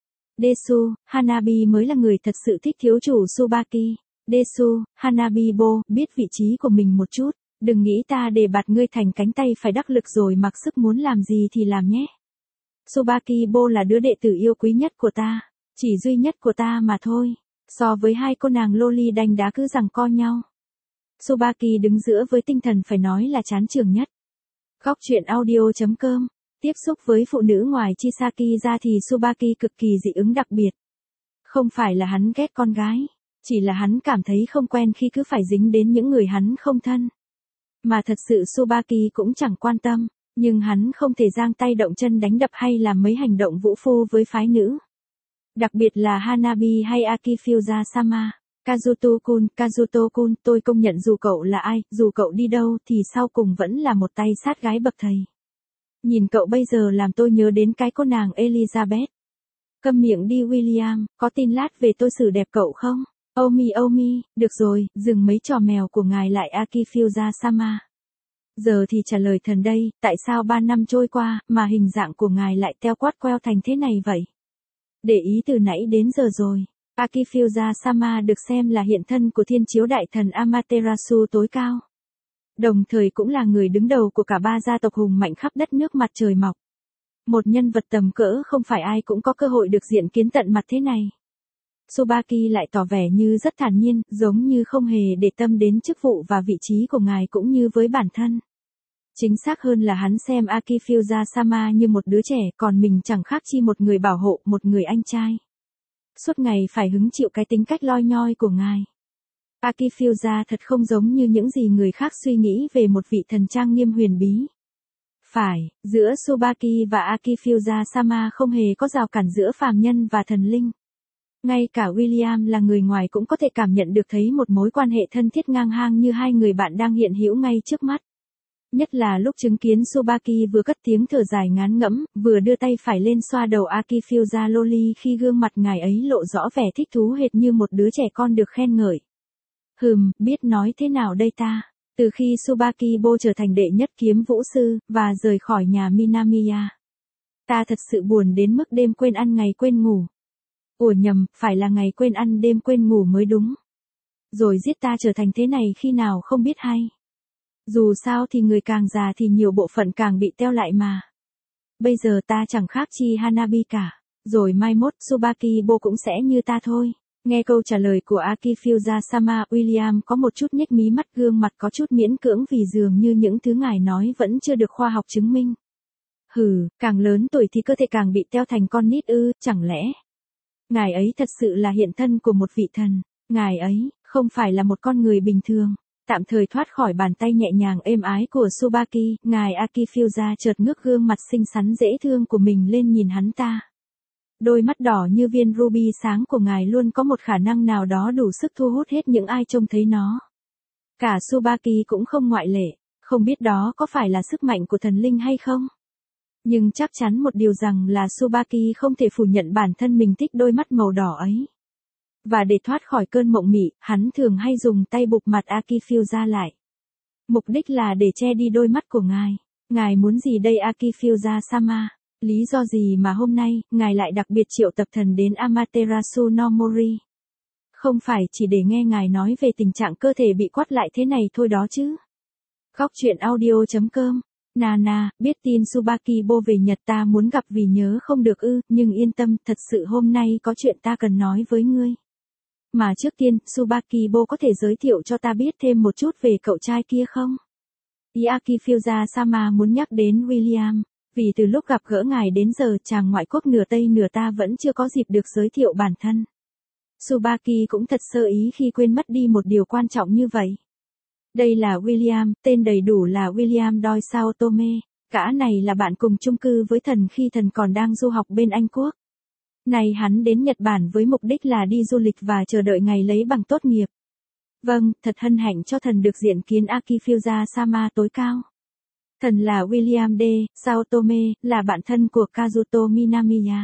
Desu, Hanabi mới là người thật sự thích thiếu chủ Tsubaki. Desu, Hanabi-bo, biết vị trí của mình một chút. Đừng nghĩ ta để bạt ngươi thành cánh tay phải đắc lực rồi mặc sức muốn làm gì thì làm nhé. Tsubaki-bo là đứa đệ tử yêu quý nhất của ta. Chỉ duy nhất của ta mà thôi. So với hai cô nàng loli đanh đá cứ giằng co nhau. Tsubaki đứng giữa với tinh thần phải nói là chán chường nhất. Góc truyện audio.com. Tiếp xúc với phụ nữ ngoài Chisaki ra thì Tsubaki cực kỳ dị ứng đặc biệt. Không phải là hắn ghét con gái. Chỉ là hắn cảm thấy không quen khi cứ phải dính đến những người hắn không thân. Mà thật sự Tsubaki cũng chẳng quan tâm. Nhưng hắn không thể giang tay động chân đánh đập hay làm mấy hành động vũ phu với phái nữ. Đặc biệt là Hanabi hay Akifuza-sama. Kazuto-kun, tôi công nhận dù cậu là ai, dù cậu đi đâu thì sau cùng vẫn là một tay sát gái bậc thầy. Nhìn cậu bây giờ làm tôi nhớ đến cái cô nàng Elizabeth. Câm miệng đi William, có tin lát về tôi xử đẹp cậu không? Omi, được rồi, dừng mấy trò mèo của ngài lại Akifuza-sama. Giờ thì trả lời thần đây, tại sao 3 năm trôi qua, mà hình dạng của ngài lại teo quát queo thành thế này vậy? Để ý từ nãy đến giờ rồi. Akifuza-sama được xem là hiện thân của thiên chiếu đại thần Amaterasu tối cao. Đồng thời cũng là người đứng đầu của cả 3 gia tộc hùng mạnh khắp đất nước mặt trời mọc. Một nhân vật tầm cỡ không phải ai cũng có cơ hội được diện kiến tận mặt thế này. Tsubaki lại tỏ vẻ như rất thản nhiên, giống như không hề để tâm đến chức vụ và vị trí của ngài cũng như với bản thân. Chính xác hơn là hắn xem Akifuza-sama như một đứa trẻ, còn mình chẳng khác chi một người bảo hộ, một người anh trai. Suốt ngày phải hứng chịu cái tính cách loi nhoi của ngài. Akifuza thật không giống như những gì người khác suy nghĩ về một vị thần trang nghiêm huyền bí. Phải, giữa Tsubaki và Akifuza-sama không hề có rào cản giữa phàm nhân và thần linh. Ngay cả William là người ngoài cũng có thể cảm nhận được thấy một mối quan hệ thân thiết ngang hàng như hai người bạn đang hiện hữu ngay trước mắt. Nhất là lúc chứng kiến Tsubaki vừa cất tiếng thở dài ngán ngẫm, vừa đưa tay phải lên xoa đầu Akifuza Loli khi gương mặt ngài ấy lộ rõ vẻ thích thú hệt như một đứa trẻ con được khen ngợi. Biết nói thế nào đây ta? Từ khi Tsubakibo trở thành đệ nhất kiếm vũ sư, và rời khỏi nhà Minamiya. Ta thật sự buồn đến mức đêm quên ăn ngày quên ngủ. Ủa nhầm, phải là ngày quên ăn đêm quên ngủ mới đúng. Rồi giết ta trở thành thế này khi nào không biết hay. Dù sao thì người càng già thì nhiều bộ phận càng bị teo lại mà. Bây giờ ta chẳng khác chi Hanabi cả. Rồi mai mốt Tsubakibo cũng sẽ như ta thôi. Nghe câu trả lời của Akifuza-sama, William có một chút nhếch mí mắt, gương mặt có chút miễn cưỡng vì dường như những thứ ngài nói vẫn chưa được khoa học chứng minh. Càng lớn tuổi thì cơ thể càng bị teo thành con nít ư, chẳng lẽ? Ngài ấy thật sự là hiện thân của một vị thần. Ngài ấy, không phải là một con người bình thường. Tạm thời thoát khỏi bàn tay nhẹ nhàng êm ái của Tsubaki, ngài Akifuza chợt ngước gương mặt xinh xắn dễ thương của mình lên nhìn hắn ta. Đôi mắt đỏ như viên ruby sáng của ngài luôn có một khả năng nào đó đủ sức thu hút hết những ai trông thấy nó. Cả Tsubaki cũng không ngoại lệ, không biết đó có phải là sức mạnh của thần linh hay không? Nhưng chắc chắn một điều rằng là Tsubaki không thể phủ nhận bản thân mình thích đôi mắt màu đỏ ấy. Và để thoát khỏi cơn mộng mị, hắn thường hay dùng tay bụp mặt Akifuza lại. Mục đích là để che đi đôi mắt của ngài. Ngài muốn gì đây Akifuza-sama? Lý do gì mà hôm nay, ngài lại đặc biệt triệu tập thần đến Amaterasu no Mori? Không phải chỉ để nghe ngài nói về tình trạng cơ thể bị quắt lại thế này thôi đó chứ. Góc truyện audio.com. Nana, biết tin Tsubakibo về Nhật ta muốn gặp vì nhớ không được ư, nhưng yên tâm, thật sự hôm nay có chuyện ta cần nói với ngươi. Mà trước tiên, Tsubakibo có thể giới thiệu cho ta biết thêm một chút về cậu trai kia không? Akifuza-sama muốn nhắc đến William, vì từ lúc gặp gỡ ngài đến giờ chàng ngoại quốc nửa Tây nửa ta vẫn chưa có dịp được giới thiệu bản thân. Tsubaki cũng thật sơ ý khi quên mất đi một điều quan trọng như vậy. Đây là William, tên đầy đủ là William Doi Saotome, gã này là bạn cùng chung cư với thần khi thần còn đang du học bên Anh Quốc. Này hắn đến Nhật Bản với mục đích là đi du lịch và chờ đợi ngày lấy bằng tốt nghiệp. Vâng, thật hân hạnh cho thần được diện kiến Akifuza-sama tối cao. Thần là William D. Saotome, là bạn thân của Kazuto Minamiya.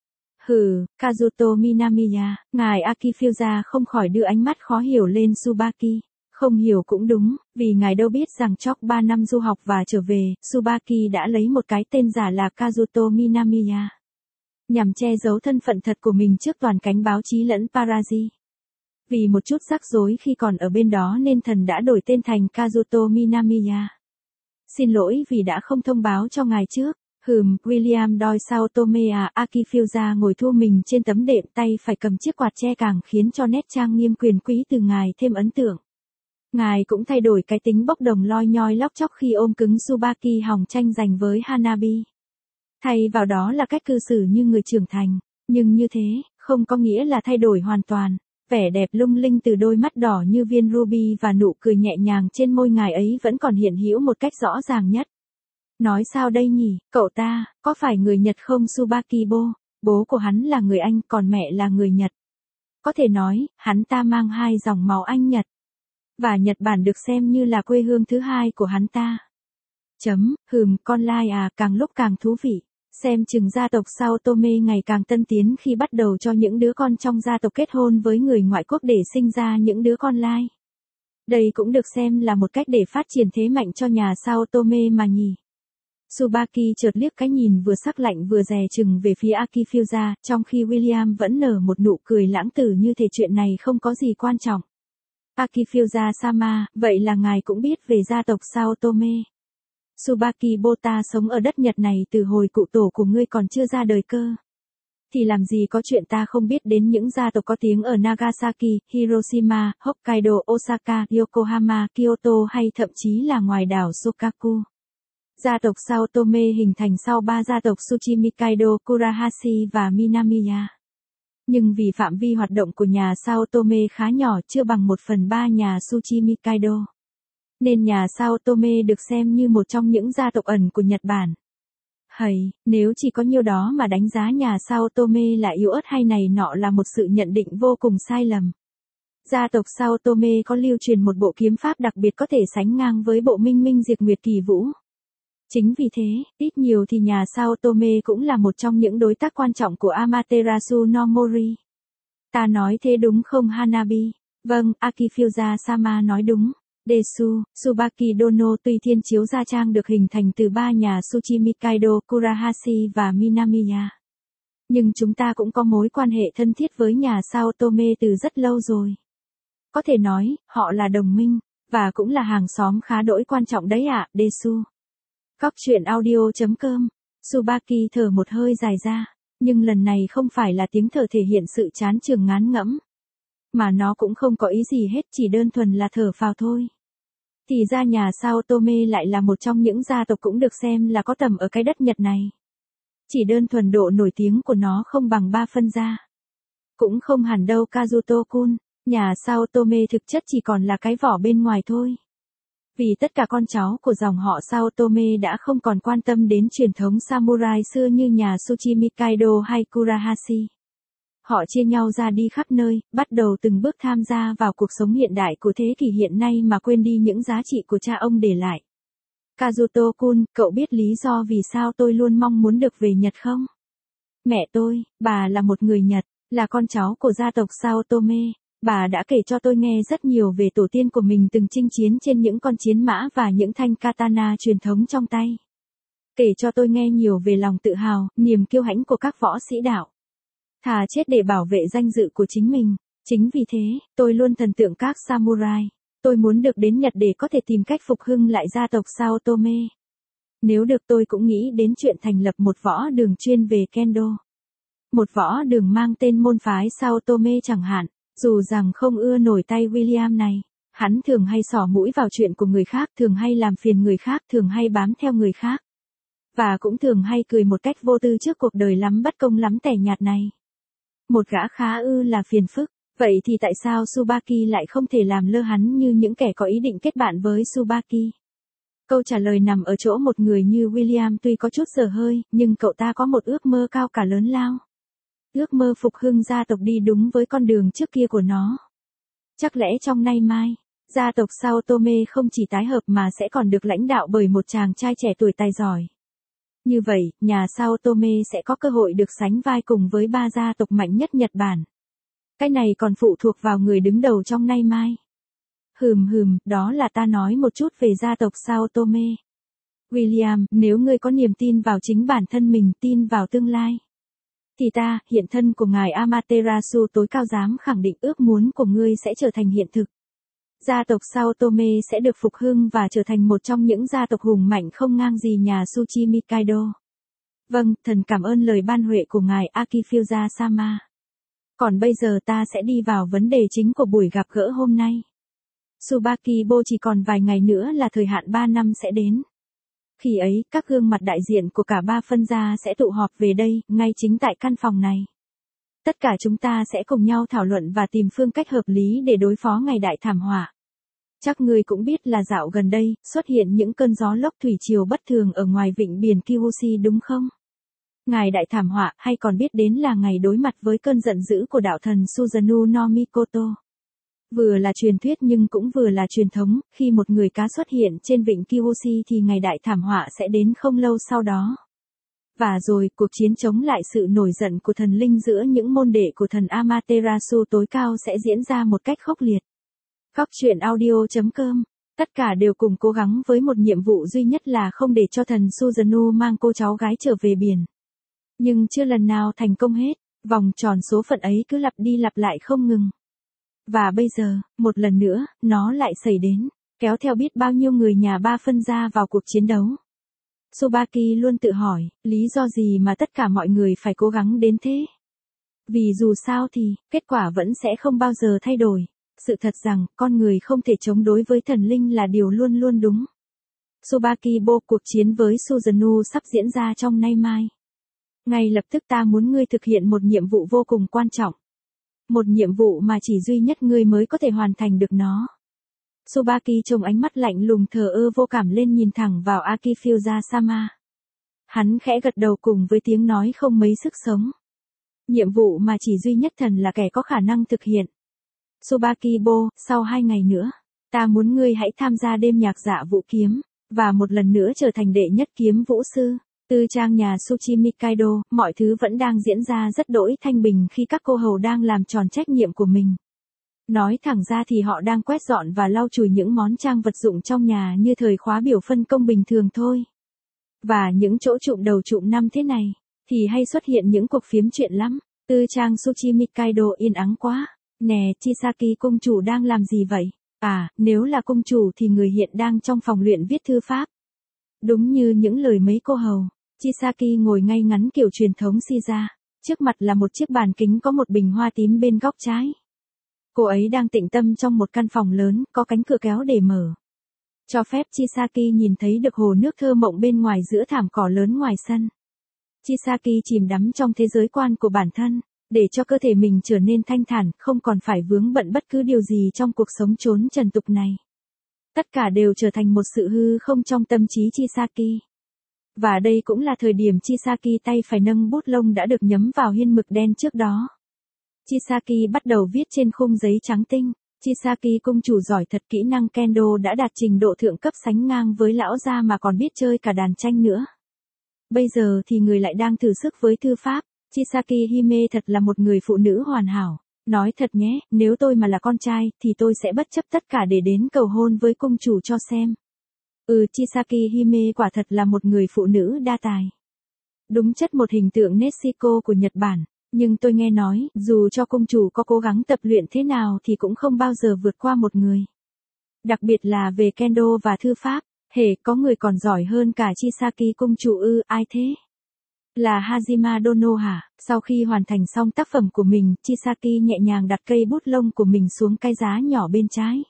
Kazuto Minamiya, ngài Akifuza không khỏi đưa ánh mắt khó hiểu lên Tsubaki. Không hiểu cũng đúng, vì ngài đâu biết rằng chốc 3 năm du học và trở về, Tsubaki đã lấy một cái tên giả là Kazuto Minamiya. Nhằm che giấu thân phận thật của mình trước toàn cánh báo chí lẫn paparazzi. Vì một chút rắc rối khi còn ở bên đó nên thần đã đổi tên thành Kazuto Minamiya. Xin lỗi vì đã không thông báo cho ngài trước. William Doi Saotome Akifuza ngồi thu mình trên tấm đệm, tay phải cầm chiếc quạt che càng khiến cho nét trang nghiêm quyền quý từ ngài thêm ấn tượng. Ngài cũng thay đổi cái tính bốc đồng loi nhoi lóc chóc khi ôm cứng Tsubaki hòng tranh giành với Hanabi. Thay vào đó là cách cư xử như người trưởng thành, nhưng như thế, không có nghĩa là thay đổi hoàn toàn. Vẻ đẹp lung linh từ đôi mắt đỏ như viên ruby và nụ cười nhẹ nhàng trên môi ngài ấy vẫn còn hiện hữu một cách rõ ràng nhất. Nói sao đây nhỉ, cậu ta, có phải người Nhật không Tsubakibo? Bố của hắn là người Anh còn mẹ là người Nhật. Có thể nói, hắn ta mang hai dòng máu Anh Nhật. Và Nhật Bản được xem như là quê hương thứ hai của hắn ta. Con lai à, càng lúc càng thú vị. Xem chừng gia tộc Sao Tome ngày càng tân tiến khi bắt đầu cho những đứa con trong gia tộc kết hôn với người ngoại quốc để sinh ra những đứa con lai. Đây cũng được xem là một cách để phát triển thế mạnh cho nhà Sao Tome mà nhỉ. Tsubaki chợt liếc cái nhìn vừa sắc lạnh vừa dè chừng về phía Akifyuza, trong khi William vẫn nở một nụ cười lãng tử như thể chuyện này không có gì quan trọng. Akifyuza-sama, vậy là ngài cũng biết về gia tộc Sao Tome. Tsubaki Bota sống ở đất Nhật này từ hồi cụ tổ của ngươi còn chưa ra đời cơ. Thì làm gì có chuyện ta không biết đến những gia tộc có tiếng ở Nagasaki, Hiroshima, Hokkaido, Osaka, Yokohama, Kyoto hay thậm chí là ngoài đảo Shokaku. Gia tộc Sao Tome hình thành sau ba gia tộc Tsuchimikaido, Kurahashi và Minamiya. Nhưng vì phạm vi hoạt động của nhà Sao Tome khá nhỏ chưa bằng 1/3 nhà Tsuchimikaido. Nên nhà Sao Tome được xem như một trong những gia tộc ẩn của Nhật Bản. Nếu chỉ có nhiêu đó mà đánh giá nhà Sao Tome là yếu ớt hay này nọ là một sự nhận định vô cùng sai lầm. Gia tộc Sao Tome có lưu truyền một bộ kiếm pháp đặc biệt có thể sánh ngang với bộ Minh Minh Diệt Nguyệt Kỳ Vũ. Chính vì thế, ít nhiều thì nhà Sao Tome cũng là một trong những đối tác quan trọng của Amaterasu no Mori. Ta nói thế đúng không Hanabi? Vâng, Akifyuza-sama nói đúng. Desu, Tsubaki Dono Tùy Thiên Chiếu Gia Trang được hình thành từ ba nhà Tsuchimikaido, Kurahashi và Minamiya. Nhưng chúng ta cũng có mối quan hệ thân thiết với nhà Sao Tome từ rất lâu rồi. Có thể nói, họ là đồng minh, và cũng là hàng xóm khá đỗi quan trọng đấy ạ, Desu. Cóc truyện audio.com. Tsubaki thở một hơi dài ra, nhưng lần này không phải là tiếng thở thể hiện sự chán chường ngán ngẫm. Mà nó cũng không có ý gì hết, chỉ đơn thuần là thở phào thôi. Thì ra nhà Sao Tome lại là một trong những gia tộc cũng được xem là có tầm ở cái đất Nhật này. Chỉ đơn thuần độ nổi tiếng của nó không bằng 3 phân gia. Cũng không hẳn đâu Kazuto-kun, nhà Sao Tome thực chất chỉ còn là cái vỏ bên ngoài thôi. Vì tất cả con cháu của dòng họ Sao Tome đã không còn quan tâm đến truyền thống samurai xưa như nhà Tsuchimikaido hay Kurahashi. Họ chia nhau ra đi khắp nơi, bắt đầu từng bước tham gia vào cuộc sống hiện đại của thế kỷ hiện nay mà quên đi những giá trị của cha ông để lại. Kazuto-kun, cậu biết lý do vì sao tôi luôn mong muốn được về Nhật không? Mẹ tôi, bà là một người Nhật, là con cháu của gia tộc Sao Tome. Bà đã kể cho tôi nghe rất nhiều về tổ tiên của mình từng chinh chiến trên những con chiến mã và những thanh katana truyền thống trong tay. Kể cho tôi nghe nhiều về lòng tự hào, niềm kiêu hãnh của các võ sĩ đạo. Thà chết để bảo vệ danh dự của chính mình. Chính vì thế, tôi luôn thần tượng các samurai. Tôi muốn được đến Nhật để có thể tìm cách phục hưng lại gia tộc Sao Tome. Nếu được tôi cũng nghĩ đến chuyện thành lập một võ đường chuyên về kendo. Một võ đường mang tên môn phái Sao Tome chẳng hạn. Dù rằng không ưa nổi tay William này, hắn thường hay xỏ mũi vào chuyện của người khác, thường hay làm phiền người khác, thường hay bám theo người khác. Và cũng thường hay cười một cách vô tư trước cuộc đời lắm bất công lắm tẻ nhạt này. Một gã khá là phiền phức, vậy thì tại sao Tsubaki lại không thể làm lơ hắn như những kẻ có ý định kết bạn với Tsubaki? Câu trả lời nằm ở chỗ một người như William tuy có chút dở hơi, nhưng cậu ta có một ước mơ cao cả lớn lao. Ước mơ phục hưng gia tộc đi đúng với con đường trước kia của nó. Chắc lẽ trong nay mai, gia tộc Sao Tome không chỉ tái hợp mà sẽ còn được lãnh đạo bởi một chàng trai trẻ tuổi tài giỏi. Như vậy, nhà Sao Tome sẽ có cơ hội được sánh vai cùng với ba gia tộc mạnh nhất Nhật Bản. Cái này còn phụ thuộc vào người đứng đầu trong nay mai. Đó là ta nói một chút về gia tộc Sao Tome. William, nếu ngươi có niềm tin vào chính bản thân mình, tin vào tương lai. Thì ta, hiện thân của ngài Amaterasu tối cao dám khẳng định ước muốn của ngươi sẽ trở thành hiện thực. Gia tộc Sao Tome sẽ được phục hưng và trở thành một trong những gia tộc hùng mạnh không ngang gì nhà Tsuchimikaido. Vâng, thần cảm ơn lời ban huệ của ngài Akifyuza-sama. Còn bây giờ ta sẽ đi vào vấn đề chính của buổi gặp gỡ hôm nay. Tsubakibo chỉ còn vài ngày nữa là thời hạn 3 năm sẽ đến. Khi ấy, các gương mặt đại diện của cả ba phân gia sẽ tụ họp về đây, ngay chính tại căn phòng này. Tất cả chúng ta sẽ cùng nhau thảo luận và tìm phương cách hợp lý để đối phó ngày đại thảm họa. Chắc ngươi cũng biết là dạo gần đây, xuất hiện những cơn gió lốc thủy triều bất thường ở ngoài vịnh biển Kyushu đúng không? Ngày đại thảm họa hay còn biết đến là ngày đối mặt với cơn giận dữ của đạo thần Susanoo no Mikoto. Vừa là truyền thuyết nhưng cũng vừa là truyền thống, khi một người cá xuất hiện trên vịnh Kyushu thì ngày đại thảm họa sẽ đến không lâu sau đó. Và rồi, cuộc chiến chống lại sự nổi giận của thần linh giữa những môn đệ của thần Amaterasu tối cao sẽ diễn ra một cách khốc liệt. Góc truyện audio.com. Tất cả đều cùng cố gắng với một nhiệm vụ duy nhất là không để cho thần Susanoo mang cô cháu gái trở về biển. Nhưng chưa lần nào thành công hết, vòng tròn số phận ấy cứ lặp đi lặp lại không ngừng. Và bây giờ, một lần nữa, nó lại xảy đến, kéo theo biết bao nhiêu người nhà ba phân ra vào cuộc chiến đấu. Tsubaki luôn tự hỏi, lý do gì mà tất cả mọi người phải cố gắng đến thế? Vì dù sao thì, kết quả vẫn sẽ không bao giờ thay đổi. Sự thật rằng, con người không thể chống đối với thần linh là điều luôn luôn đúng. Tsubaki Bo, cuộc chiến với Susanoo sắp diễn ra trong nay mai. Ngay lập tức ta muốn ngươi thực hiện một nhiệm vụ vô cùng quan trọng. Một nhiệm vụ mà chỉ duy nhất ngươi mới có thể hoàn thành được nó. Tsubaki trông ánh mắt lạnh lùng thờ ơ vô cảm lên nhìn thẳng vào Akifusa-sama. Hắn khẽ gật đầu cùng với tiếng nói không mấy sức sống. Nhiệm vụ mà chỉ duy nhất thần là kẻ có khả năng thực hiện. Tsubaki Bo, sau 2 ngày nữa, ta muốn ngươi hãy tham gia đêm nhạc dạ vũ kiếm, và một lần nữa trở thành đệ nhất kiếm vũ sư. Tư trang nhà Tsuchimikaido, mọi thứ vẫn đang diễn ra rất đỗi thanh bình khi các cô hầu đang làm tròn trách nhiệm của mình. Nói thẳng ra thì họ đang quét dọn và lau chùi những món trang vật dụng trong nhà như thời khóa biểu phân công bình thường thôi. Và những chỗ trụm đầu trụm năm thế này, thì hay xuất hiện những cuộc phiếm chuyện lắm. Tư trang Tsuchimikaido yên ắng quá. Nè, Chisaki công chủ đang làm gì vậy? À, nếu là công chủ thì người hiện đang trong phòng luyện viết thư pháp. Đúng như những lời mấy cô hầu, Chisaki ngồi ngay ngắn kiểu truyền thống Shiza. Trước mặt là một chiếc bàn kính có một bình hoa tím bên góc trái. Cô ấy đang tĩnh tâm trong một căn phòng lớn, có cánh cửa kéo để mở. Cho phép Chisaki nhìn thấy được hồ nước thơ mộng bên ngoài giữa thảm cỏ lớn ngoài sân. Chisaki chìm đắm trong thế giới quan của bản thân, để cho cơ thể mình trở nên thanh thản, không còn phải vướng bận bất cứ điều gì trong cuộc sống trốn trần tục này. Tất cả đều trở thành một sự hư không trong tâm trí Chisaki. Và đây cũng là thời điểm Chisaki tay phải nâng bút lông đã được nhấm vào hiên mực đen trước đó. Chisaki bắt đầu viết trên khung giấy trắng tinh. Chisaki công chủ giỏi thật, kỹ năng kendo đã đạt trình độ thượng cấp sánh ngang với lão gia mà còn biết chơi cả đàn tranh nữa. Bây giờ thì người lại đang thử sức với thư pháp. Chisaki Hime thật là một người phụ nữ hoàn hảo. Nói thật nhé, nếu tôi mà là con trai, thì tôi sẽ bất chấp tất cả để đến cầu hôn với công chủ cho xem. Chisaki Hime quả thật là một người phụ nữ đa tài. Đúng chất một hình tượng Nezuko của Nhật Bản. Nhưng tôi nghe nói, dù cho công chủ có cố gắng tập luyện thế nào thì cũng không bao giờ vượt qua một người. Đặc biệt là về kendo và thư pháp, hễ có người còn giỏi hơn cả Chisaki công chủ ai thế? Là Hajima Dono hả? Sau khi hoàn thành xong tác phẩm của mình, Chisaki nhẹ nhàng đặt cây bút lông của mình xuống cái giá nhỏ bên trái.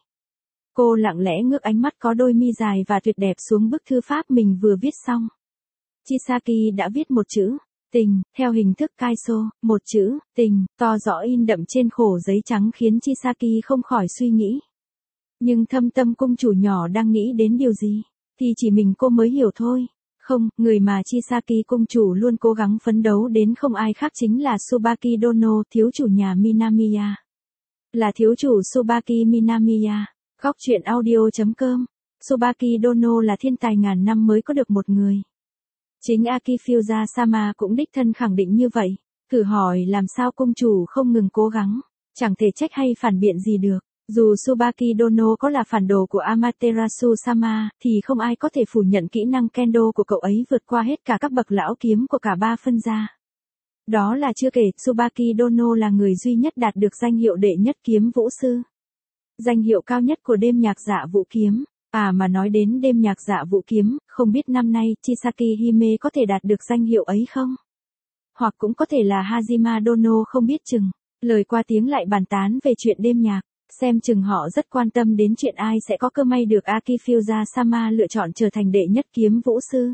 Cô lặng lẽ ngước ánh mắt có đôi mi dài và tuyệt đẹp xuống bức thư pháp mình vừa viết xong. Chisaki đã viết một chữ tình, theo hình thức kaiso, một chữ tình, to rõ in đậm trên khổ giấy trắng khiến Chisaki không khỏi suy nghĩ. Nhưng thâm tâm cung chủ nhỏ đang nghĩ đến điều gì, thì chỉ mình cô mới hiểu thôi. Không, người mà Chisaki cung chủ luôn cố gắng phấn đấu đến không ai khác chính là Tsubaki Dono, thiếu chủ nhà Minamiya. Là thiếu chủ Tsubaki Minamiya. Góc truyện audio.com. Tsubaki Dono là thiên tài ngàn năm mới có được một người. Chính Akifusa-sama cũng đích thân khẳng định như vậy. Thử hỏi làm sao công chủ không ngừng cố gắng, chẳng thể trách hay phản biện gì được. Dù Tsubaki Dono có là phản đồ của Amaterasu-sama, thì không ai có thể phủ nhận kỹ năng kendo của cậu ấy vượt qua hết cả các bậc lão kiếm của cả ba phân gia. Đó là chưa kể, Tsubaki Dono là người duy nhất đạt được danh hiệu đệ nhất kiếm vũ sư. Danh hiệu cao nhất của đêm nhạc dạ vũ kiếm. Mà nói đến đêm nhạc dạ vũ kiếm, không biết năm nay Chisaki Hime có thể đạt được danh hiệu ấy không? Hoặc cũng có thể là Hajima Dono không biết chừng. Lời qua tiếng lại bàn tán về chuyện đêm nhạc, xem chừng họ rất quan tâm đến chuyện ai sẽ có cơ may được Akifusa-sama lựa chọn trở thành đệ nhất kiếm vũ sư.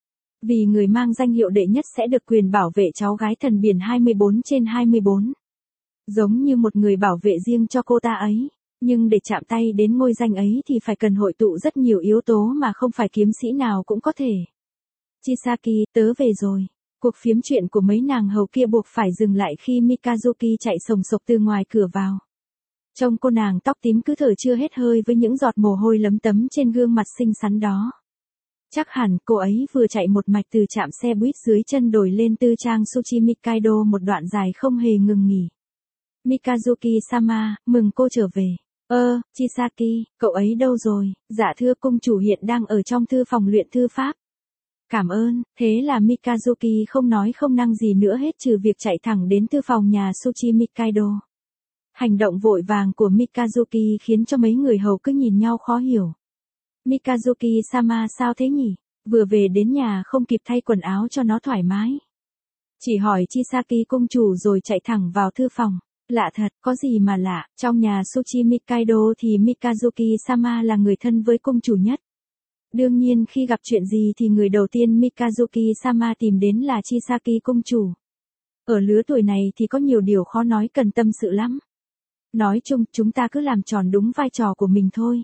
Vì người mang danh hiệu đệ nhất sẽ được quyền bảo vệ cháu gái thần biển 24/24. Giống như một người bảo vệ riêng cho cô ta ấy. Nhưng để chạm tay đến ngôi danh ấy thì phải cần hội tụ rất nhiều yếu tố mà không phải kiếm sĩ nào cũng có thể. Chisaki, tớ về rồi. Cuộc phiếm chuyện của mấy nàng hầu kia buộc phải dừng lại khi Mikazuki chạy sồng sộc từ ngoài cửa vào. Trông cô nàng tóc tím cứ thở chưa hết hơi với những giọt mồ hôi lấm tấm trên gương mặt xinh xắn đó. Chắc hẳn cô ấy vừa chạy một mạch từ trạm xe buýt dưới chân đồi lên tư trang Tsuchimikaido một đoạn dài không hề ngừng nghỉ. Mikazuki-sama, mừng cô trở về. Chisaki, cậu ấy đâu rồi? Dạ thưa công chủ hiện đang ở trong thư phòng luyện thư pháp. Cảm ơn, thế là Mikazuki không nói không năng gì nữa hết trừ việc chạy thẳng đến thư phòng nhà Tsuchimikaido. Hành động vội vàng của Mikazuki khiến cho mấy người hầu cứ nhìn nhau khó hiểu. Mikazuki-sama sao thế nhỉ? Vừa về đến nhà không kịp thay quần áo cho nó thoải mái. Chỉ hỏi Chisaki công chủ rồi chạy thẳng vào thư phòng. Lạ thật, có gì mà lạ, trong nhà Tsuchimikaido thì Mikazuki-sama là người thân với công chủ nhất. Đương nhiên khi gặp chuyện gì thì người đầu tiên Mikazuki-sama tìm đến là Chisaki công chủ. Ở lứa tuổi này thì có nhiều điều khó nói cần tâm sự lắm. Nói chung, chúng ta cứ làm tròn đúng vai trò của mình thôi.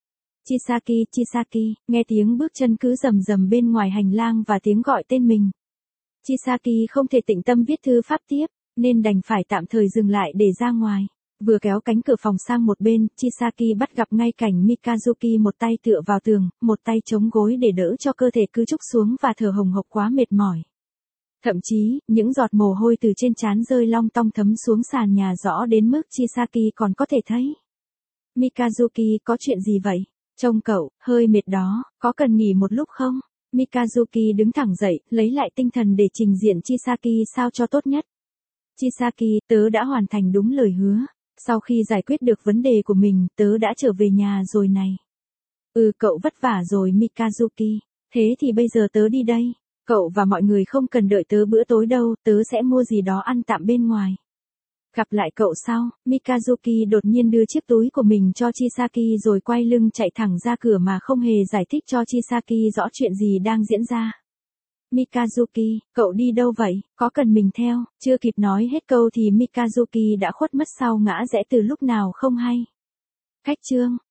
Chisaki, nghe tiếng bước chân cứ rầm rầm bên ngoài hành lang và tiếng gọi tên mình. Chisaki không thể tĩnh tâm viết thư pháp tiếp, nên đành phải tạm thời dừng lại để ra ngoài. Vừa kéo cánh cửa phòng sang một bên, Chisaki bắt gặp ngay cảnh Mikazuki một tay tựa vào tường, một tay chống gối để đỡ cho cơ thể cứ trúc xuống và thở hồng hộc quá mệt mỏi. Thậm chí, những giọt mồ hôi từ trên trán rơi long tong thấm xuống sàn nhà rõ đến mức Chisaki còn có thể thấy. Mikazuki, có chuyện gì vậy? Trông cậu, hơi mệt đó, có cần nghỉ một lúc không? Mikazuki đứng thẳng dậy, lấy lại tinh thần để trình diện Chisaki sao cho tốt nhất. Chisaki, tớ đã hoàn thành đúng lời hứa. Sau khi giải quyết được vấn đề của mình, tớ đã trở về nhà rồi này. Cậu vất vả rồi Mikazuki. Thế thì bây giờ tớ đi đây. Cậu và mọi người không cần đợi tớ bữa tối đâu, tớ sẽ mua gì đó ăn tạm bên ngoài. Gặp lại cậu sau, Mikazuki đột nhiên đưa chiếc túi của mình cho Chisaki rồi quay lưng chạy thẳng ra cửa mà không hề giải thích cho Chisaki rõ chuyện gì đang diễn ra. Mikazuki, cậu đi đâu vậy, có cần mình theo? Chưa kịp nói hết câu thì Mikazuki đã khuất mất sau ngã rẽ từ lúc nào không hay. Cách chương